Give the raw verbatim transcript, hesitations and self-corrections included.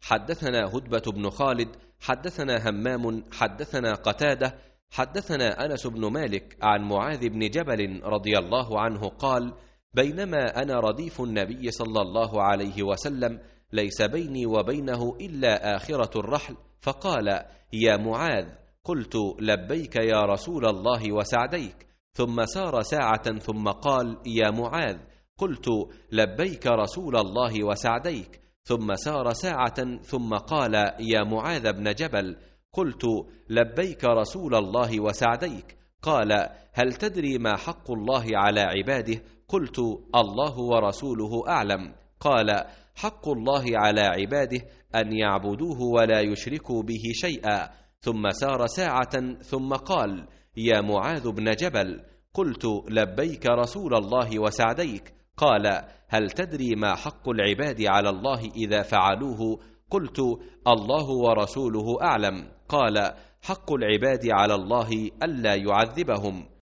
حدثنا هدبة بن خالد حدثنا همام حدثنا قتادة حدثنا أنس بن مالك عن معاذ بن جبل رضي الله عنه قال: بينما أنا رديف النبي صلى الله عليه وسلم ليس بيني وبينه إلا آخرة الرحل، فقال: يا معاذ. قلت: لبيك يا رسول الله وسعديك. ثم سار ساعة ثم قال: يا معاذ. قلت: لبيك رسول الله وسعديك. ثم سار ساعة ثم قال: يا معاذ بن جبل. قلت: لبيك رسول الله وسعديك. قال: هل تدري ما حق الله على عباده؟ قلت: الله ورسوله أعلم. قال: حق الله على عباده أن يعبدوه ولا يشركوا به شيئا. ثم سار ساعة ثم قال: يا معاذ بن جبل. قلت: لبيك رسول الله وسعديك. قال: هل تدري ما حق العباد على الله إذا فعلوه؟ قلت: الله ورسوله أعلم. قال: حق العباد على الله ألا يعذبهم.